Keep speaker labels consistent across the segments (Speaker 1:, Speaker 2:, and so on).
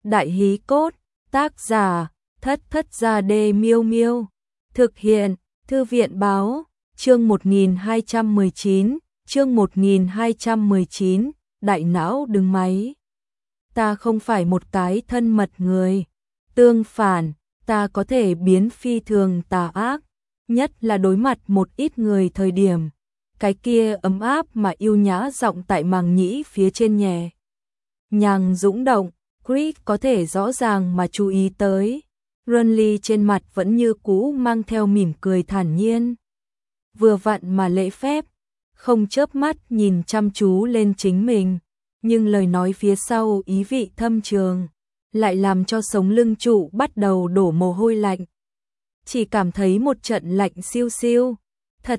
Speaker 1: Đại hí cốt, tác giả, Thất Thất Gia Đê Miêu Miêu. Thực hiện, Thư viện báo, chương 1219, chương 1219, đại não đứng máy. Ta không phải một cái thân mật người. Tương phản, ta có thể biến phi thường tà ác, nhất là đối mặt một ít người thời điểm. Cái kia ấm áp mà yêu nhã giọng tại màng nhĩ phía trên nhẹ nhàng dũng động, Chris có thể rõ ràng mà chú ý tới. Renly trên mặt vẫn như cũ mang theo mỉm cười thản nhiên. Vừa vặn mà lễ phép, không chớp mắt nhìn chăm chú lên chính mình, nhưng lời nói phía sau ý vị thâm trường, lại làm cho sống lưng trụ bắt đầu đổ mồ hôi lạnh. Chỉ cảm thấy một trận lạnh siêu siêu, thật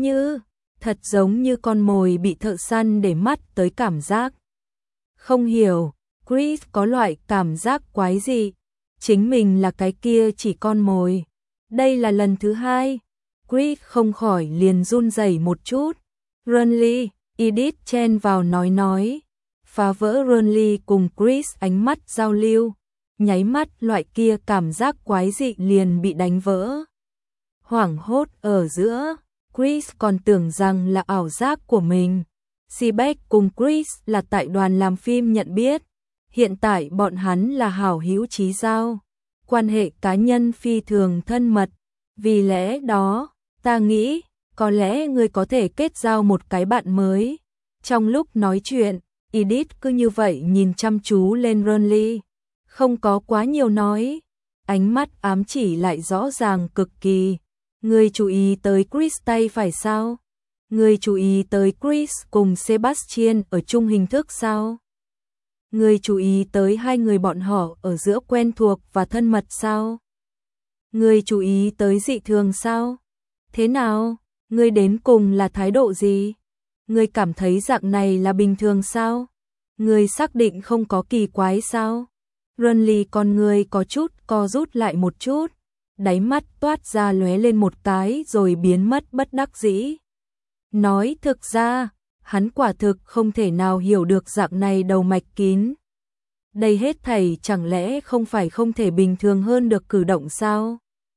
Speaker 1: giống như con mồi bị thợ săn để mắt tới cảm giác. Không hiểu, Chris có loại cảm giác quái dị, chính mình là cái kia chỉ con mồi. Đây là lần thứ hai, Chris không khỏi liền run rẩy một chút. Renly, Edith chen vào nói, phá vỡ Renly cùng Chris ánh mắt giao lưu, nháy mắt loại kia cảm giác quái dị liền bị đánh vỡ. Hoảng hốt ở giữa, Chris còn tưởng rằng là ảo giác của mình. Seabeck cùng Chris là tại đoàn làm phim nhận biết, hiện tại bọn hắn là hảo hữu chí giao, quan hệ cá nhân phi thường thân mật, vì lẽ đó, ta nghĩ, có lẽ ngươi có thể kết giao một cái bạn mới. Trong lúc nói chuyện, Edith cứ như vậy nhìn chăm chú lên Renly, không có quá nhiều nói, ánh mắt ám chỉ lại rõ ràng cực kỳ. Ngươi chú ý tới Chris tay phải sao? Ngươi chú ý tới Chris cùng Sebastian ở chung hình thức sao? Ngươi chú ý tới hai người bọn họ ở giữa quen thuộc và thân mật sao? Ngươi chú ý tới dị thường sao? Thế nào? Ngươi đến cùng là thái độ gì? Ngươi cảm thấy dạng này là bình thường sao? Ngươi xác định không có kỳ quái sao? Renly con ngươi có chút co rút lại một chút, đáy mắt toát ra lóe lên một cái rồi biến mất bất đắc dĩ. Nói thực ra, hắn quả thực không thể nào hiểu được dạng này đầu mạch kín. Đây hết thảy chẳng lẽ không phải không thể bình thường hơn được cử động sao?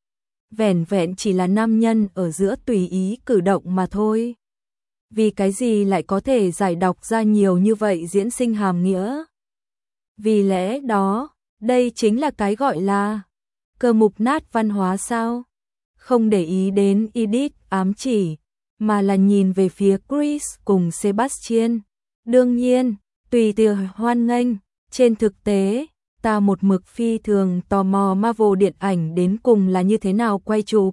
Speaker 1: Vẻn vẹn chỉ là nam nhân ở giữa tùy ý cử động mà thôi. Vì cái gì lại có thể giải đọc ra nhiều như vậy diễn sinh hàm nghĩa? Vì lẽ đó, đây chính là cái gọi là cơ mục nát văn hóa sao? Không để ý đến Edith ám chỉ, mà là nhìn về phía Chris cùng Sebastian. Đương nhiên, tùy tiệc hoan nghênh, trên thực tế, ta một mực phi thường tò mò Marvel điện ảnh đến cùng là như thế nào quay chụp.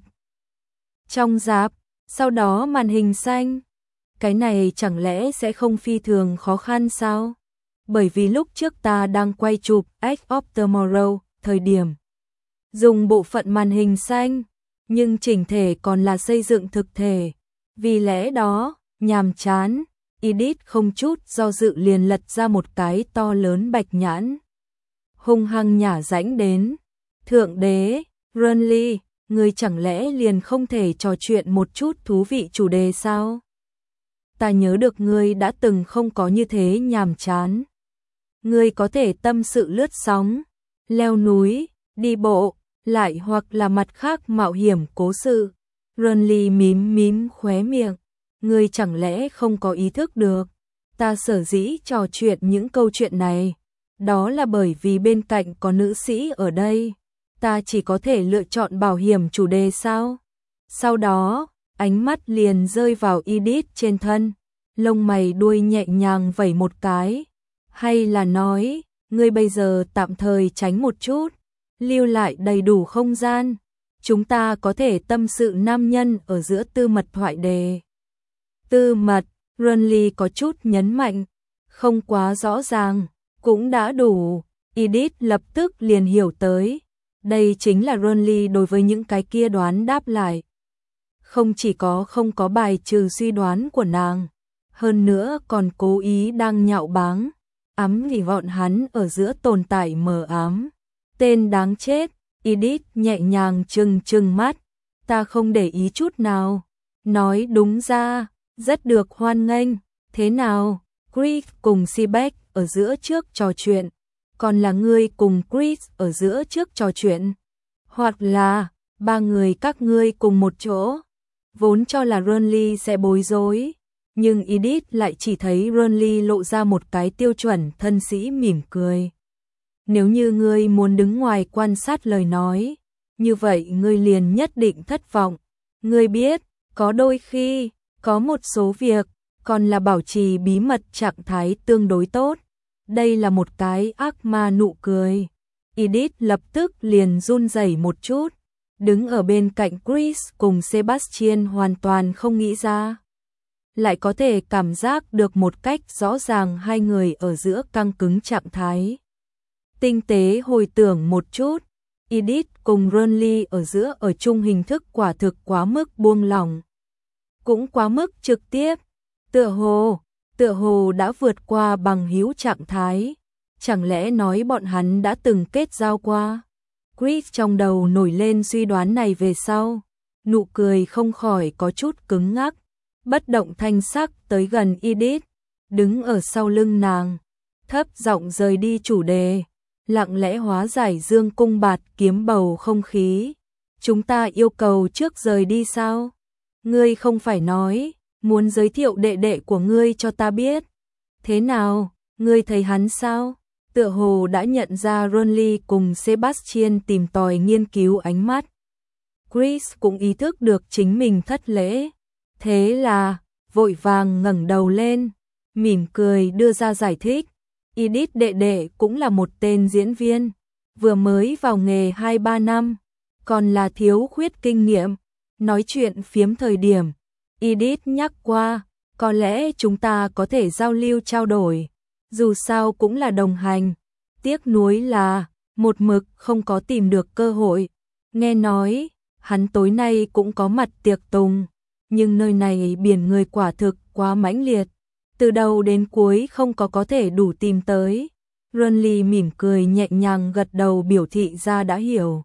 Speaker 1: Trong rạp, sau đó màn hình xanh. Cái này chẳng lẽ sẽ không phi thường khó khăn sao? Bởi vì lúc trước ta đang quay chụp Edge of Tomorrow, thời điểm dùng bộ phận màn hình xanh, nhưng chỉnh thể còn là xây dựng thực thể. Vì lẽ đó, nhàm chán, Edith không chút do dự liền lật ra một cái to lớn bạch nhãn. Hung hăng nhả rãnh đến. Thượng đế, Renly, ngươi chẳng lẽ liền không thể trò chuyện một chút thú vị chủ đề sao? Ta nhớ được ngươi đã từng không có như thế nhàm chán. Ngươi có thể tâm sự lướt sóng, leo núi, đi bộ, lại hoặc là mặt khác mạo hiểm cố sự. Renly mím khóe miệng. Ngươi chẳng lẽ không có ý thức được, ta sở dĩ trò chuyện những câu chuyện này, đó là bởi vì bên cạnh có nữ sĩ ở đây, ta chỉ có thể lựa chọn bảo hiểm chủ đề sao? Sau đó, ánh mắt liền rơi vào Edith trên thân, lông mày đuôi nhẹ nhàng vẩy một cái, hay là nói, ngươi bây giờ tạm thời tránh một chút, lưu lại đầy đủ không gian, chúng ta có thể tâm sự nam nhân ở giữa tư mật thoại đề. Tư mật, Renly có chút nhấn mạnh, không quá rõ ràng, cũng đã đủ. Edith lập tức liền hiểu tới, đây chính là Renly đối với những cái kia đoán đáp lại. Không chỉ có không có bài trừ suy đoán của nàng, hơn nữa còn cố ý đang nhạo báng, ám vì bọn hắn ở giữa tồn tại mờ ám. Tên đáng chết, Edith nhẹ nhàng trừng mắt, ta không để ý chút nào, nói đúng ra. Rất được hoan nghênh, thế nào? Chris cùng Seabeck ở giữa trước trò chuyện, còn là ngươi cùng Chris ở giữa trước trò chuyện, hoặc là ba người các ngươi cùng một chỗ. Vốn cho là Ronly sẽ bối rối, nhưng Edith lại chỉ thấy Ronly lộ ra một cái tiêu chuẩn thân sĩ mỉm cười. Nếu như ngươi muốn đứng ngoài quan sát lời nói, như vậy ngươi liền nhất định thất vọng. Ngươi biết, có đôi khi, có một số việc, còn là bảo trì bí mật trạng thái tương đối tốt. Đây là một cái ác ma nụ cười. Edith lập tức liền run rẩy một chút. Đứng ở bên cạnh Chris cùng Sebastian hoàn toàn không nghĩ ra. Lại có thể cảm giác được một cách rõ ràng hai người ở giữa căng cứng trạng thái. Tinh tế hồi tưởng một chút, Edith cùng Ronly ở giữa ở chung hình thức quả thực quá mức buông lỏng. Cũng quá mức trực tiếp, tựa hồ đã vượt qua bằng hữu trạng thái. Chẳng lẽ nói bọn hắn đã từng kết giao qua? Chris trong đầu nổi lên suy đoán này về sau, nụ cười không khỏi có chút cứng ngắc, bất động thanh sắc tới gần Edith, đứng ở sau lưng nàng, thấp giọng rời đi chủ đề, lặng lẽ hóa giải dương cung bạt kiếm bầu không khí. Chúng ta yêu cầu trước rời đi sao? Ngươi không phải nói muốn giới thiệu đệ đệ của ngươi cho ta biết. Thế nào, ngươi thấy hắn sao? Tựa hồ đã nhận ra Ronly cùng Sebastian tìm tòi nghiên cứu ánh mắt. Chris cũng ý thức được chính mình thất lễ. Thế là, vội vàng ngẩng đầu lên, mỉm cười đưa ra giải thích. Edith đệ đệ cũng là một tên diễn viên, vừa mới vào nghề 2-3 năm, còn là thiếu khuyết kinh nghiệm. Nói chuyện phiếm thời điểm, Edith nhắc qua, có lẽ chúng ta có thể giao lưu trao đổi, dù sao cũng là đồng hành. Tiếc nuối là, một mực không có tìm được cơ hội. Nghe nói, hắn tối nay cũng có mặt tiệc tùng, nhưng nơi này biển người quả thực quá mãnh liệt, từ đầu đến cuối không có thể đủ tìm tới. Ronly mỉm cười nhẹ nhàng gật đầu biểu thị ra đã hiểu.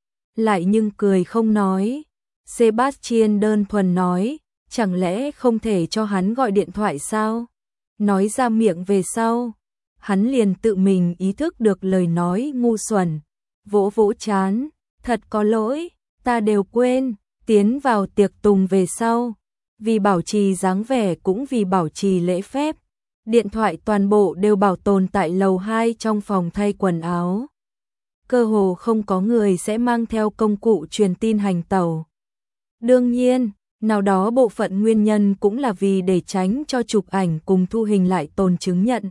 Speaker 1: Lại nhưng cười không nói. Sebastian đơn thuần nói, chẳng lẽ không thể cho hắn gọi điện thoại sao? Nói ra miệng về sau, hắn liền tự mình ý thức được lời nói ngu xuẩn, vỗ vỗ trán, thật có lỗi, ta đều quên. Tiến vào tiệc tùng về sau, vì bảo trì dáng vẻ cũng vì bảo trì lễ phép, điện thoại toàn bộ đều bảo tồn tại lầu 2 trong phòng thay quần áo. Cơ hồ không có người sẽ mang theo công cụ truyền tin hành tẩu. Đương nhiên, nào đó bộ phận nguyên nhân cũng là vì để tránh cho chụp ảnh cùng thu hình lại tồn chứng nhận.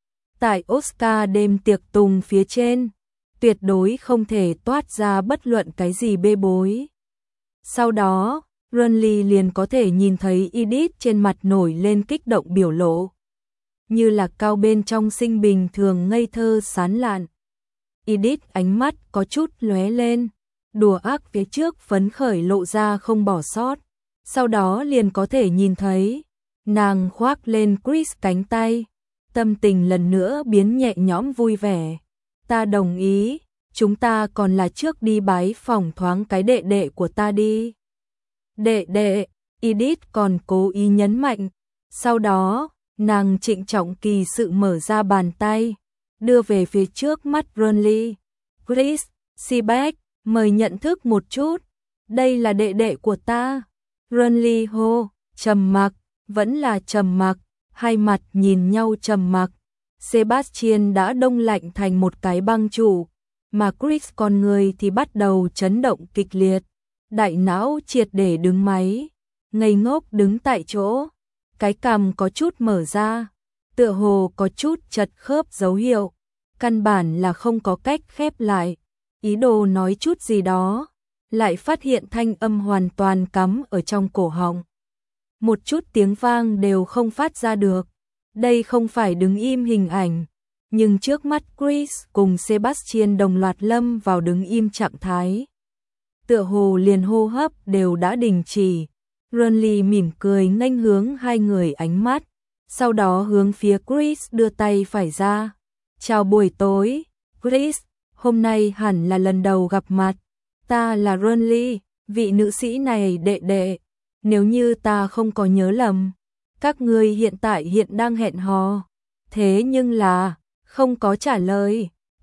Speaker 1: Tại Oscar đêm tiệc tùng phía trên, tuyệt đối không thể toát ra bất luận cái gì bê bối. Sau đó, Ronly liền có thể nhìn thấy Edith trên mặt nổi lên kích động biểu lộ. Như là cao bên trong sinh bình thường ngây thơ sán lạn. Edith ánh mắt có chút lóe lên, đùa ác phía trước phấn khởi lộ ra không bỏ sót. Sau đó liền có thể nhìn thấy, nàng khoác lên Chris cánh tay, tâm tình lần nữa biến nhẹ nhõm vui vẻ. Ta đồng ý, chúng ta còn là trước đi bái phỏng thoáng cái đệ đệ của ta đi. Đệ đệ, Edith còn cố ý nhấn mạnh. Sau đó, nàng trịnh trọng kỳ sự mở ra bàn tay, đưa về phía trước mắt Ronly. Chris, Sebastian, mời nhận thức một chút. Đây là đệ đệ của ta. Ronly hô, trầm mặc, vẫn là trầm mặc, hai mặt nhìn nhau trầm mặc. Sebastian đã đông lạnh thành một cái băng trụ, mà Chris con người thì bắt đầu chấn động kịch liệt. Đại não triệt để đứng máy, ngây ngốc đứng tại chỗ, cái cằm có chút mở ra, tựa hồ có chút chật khớp dấu hiệu, căn bản là không có cách khép lại. Ý đồ nói chút gì đó, lại phát hiện thanh âm hoàn toàn cắm ở trong cổ họng. Một chút tiếng vang đều không phát ra được. Đây không phải đứng im hình ảnh, nhưng trước mắt Chris cùng Sebastian đồng loạt lâm vào đứng im trạng thái. Tựa hồ liền hô hấp đều đã đình chỉ. Ronly mỉm cười nghênh hướng hai người ánh mắt, sau đó hướng phía Chris đưa tay phải ra. Chào buổi tối, Chris, hôm nay hẳn là lần đầu gặp mặt. Ta là Ronly, vị nữ sĩ này đệ đệ. Nếu như ta không có nhớ lầm, các ngươi hiện tại đang hẹn hò. Thế nhưng là, không có trả lời.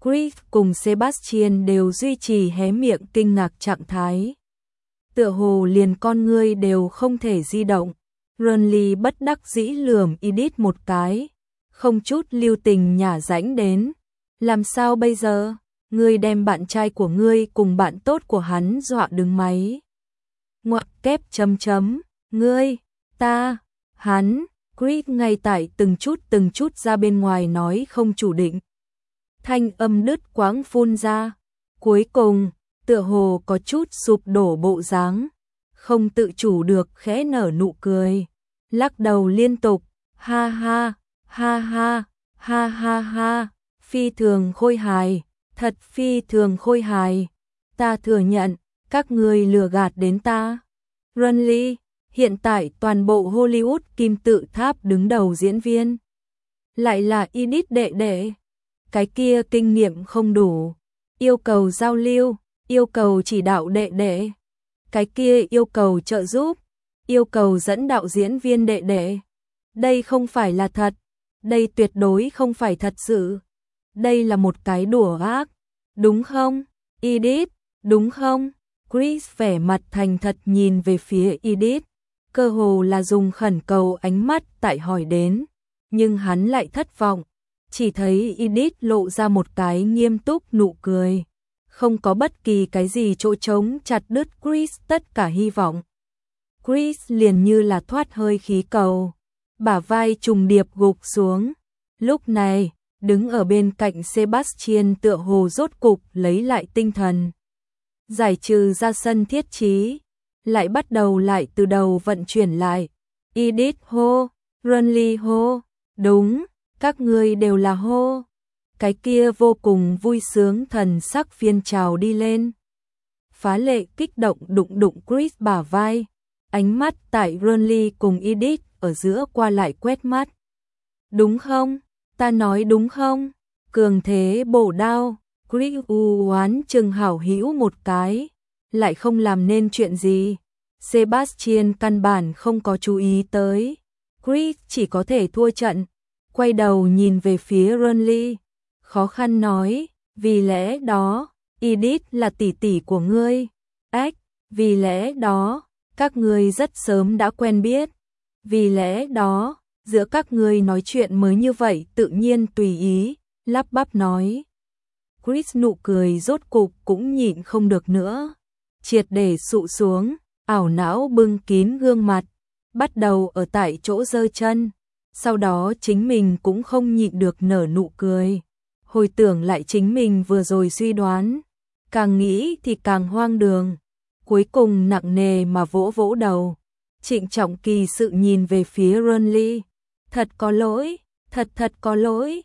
Speaker 1: Chris cùng Sebastian đều duy trì hé miệng kinh ngạc trạng thái. Tựa hồ liền con ngươi đều không thể di động. Ronly bất đắc dĩ lườm Edith một cái, không chút lưu tình nhả rãnh đến. Làm sao bây giờ? Ngươi đem bạn trai của ngươi cùng bạn tốt của hắn dọa đứng máy. Ngoặc kép chấm chấm, ngươi, ta, hắn, Chris ngay tại từng chút ra bên ngoài nói không chủ định. Thanh âm đứt quãng phun ra, cuối cùng, tựa hồ có chút sụp đổ bộ dáng, không tự chủ được khẽ nở nụ cười, lắc đầu liên tục, ha ha, ha ha, ha ha ha, phi thường khôi hài, thật phi thường khôi hài, ta thừa nhận, các ngươi lừa gạt đến ta. Ronly, hiện tại toàn bộ Hollywood kim tự tháp đứng đầu diễn viên. Lại là Edith đệ đệ. Cái kia kinh nghiệm không đủ, yêu cầu giao lưu, yêu cầu chỉ đạo đệ đệ. Cái kia yêu cầu trợ giúp, yêu cầu dẫn đạo diễn viên đệ đệ. Đây không phải là thật, đây tuyệt đối không phải thật sự. Đây là một cái đùa ác, đúng không? Edith, đúng không? Chris vẻ mặt thành thật nhìn về phía Edith, cơ hồ là dùng khẩn cầu ánh mắt tại hỏi đến, nhưng hắn lại thất vọng. Chỉ thấy Edith lộ ra một cái nghiêm túc nụ cười, không có bất kỳ cái gì chỗ trống chặt đứt Chris tất cả hy vọng. Chris liền như là thoát hơi khí cầu, bả vai trùng điệp gục xuống. Lúc này, đứng ở bên cạnh Sebastian tựa hồ rốt cục lấy lại tinh thần. Giải trừ ra sân thiết trí, lại bắt đầu lại từ đầu vận chuyển lại. Edith hô, Ronly hô, đúng. Các ngươi đều là hô. Cái kia vô cùng vui sướng thần sắc phiên trào đi lên. Phá lệ kích động đụng Chris bả vai. Ánh mắt tại Ronly cùng Edith ở giữa qua lại quét mắt. Đúng không? Ta nói đúng không? Cường thế bổ đao. Chris oán chừng hảo hữu một cái. Lại không làm nên chuyện gì. Sebastian căn bản không có chú ý tới. Chris chỉ có thể thua trận. Quay đầu nhìn về phía Ronly, khó khăn nói, vì lẽ đó, Edith là tỷ tỷ của ngươi. Ách, vì lẽ đó, các ngươi rất sớm đã quen biết. Vì lẽ đó, giữa các ngươi nói chuyện mới như vậy tự nhiên tùy ý, lắp bắp nói. Chris nụ cười rốt cục cũng nhịn không được nữa, triệt để sụ xuống, ảo não bưng kín gương mặt, bắt đầu ở tại chỗ giơ chân. Sau đó chính mình cũng không nhịn được nở nụ cười. Hồi tưởng lại chính mình vừa rồi suy đoán. Càng nghĩ thì càng hoang đường. Cuối cùng nặng nề mà vỗ vỗ đầu. Trịnh trọng kỳ sự nhìn về phía Ronly. Thật có lỗi, thật có lỗi.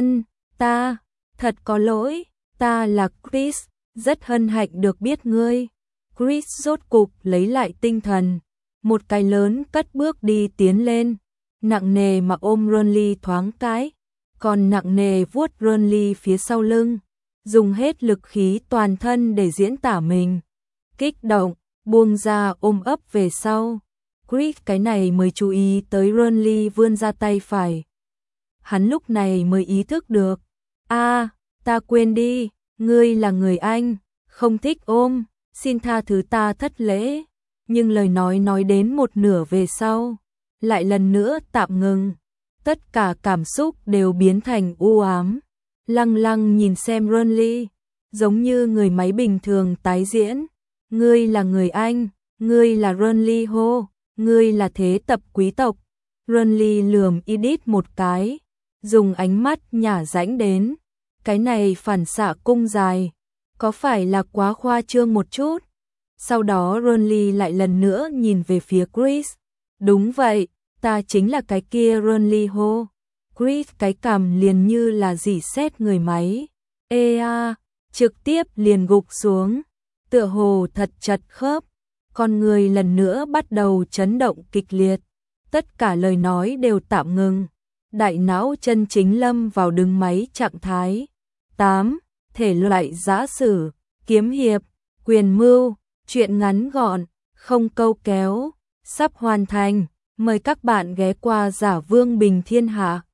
Speaker 1: Ta, thật có lỗi. Ta là Chris, rất hân hạnh được biết ngươi. Chris rốt cục lấy lại tinh thần. Một cái lớn cất bước đi tiến lên. Nặng nề mà ôm Ronly thoáng cái, còn nặng nề vuốt Ronly phía sau lưng, dùng hết lực khí toàn thân để diễn tả mình. Kích động, buông ra ôm ấp về sau. Chris cái này mới chú ý tới Ronly vươn ra tay phải. Hắn lúc này mới ý thức được. Ta quên đi, ngươi là người Anh, không thích ôm, xin tha thứ ta thất lễ. Nhưng lời nói đến một nửa về sau, lại lần nữa tạm ngừng. Tất cả cảm xúc đều biến thành u ám. Lăng nhìn xem Ronly, giống như người máy bình thường tái diễn. Ngươi là người Anh, ngươi là Ronly hô, ngươi là thế tập quý tộc. Ronly lườm Edith một cái, dùng ánh mắt nhả rãnh đến. Cái này phản xạ cung dài, có phải là quá khoa trương một chút? Sau đó Ronly lại lần nữa nhìn về phía Chris. Đúng vậy, ta chính là cái kia Ronly hô. Chris cái cằm liền như là rỉ sét người máy. Trực tiếp liền gục xuống. Tựa hồ thật chật khớp. Con người lần nữa bắt đầu chấn động kịch liệt. Tất cả lời nói đều tạm ngừng. Đại não chân chính lâm vào đứng máy trạng thái. 8. Thể loại giã sử, kiếm hiệp, quyền mưu, truyện ngắn gọn, không câu kéo, sắp hoàn thành. Mời các bạn ghé qua Giả Vương Bình Thiên Hạ.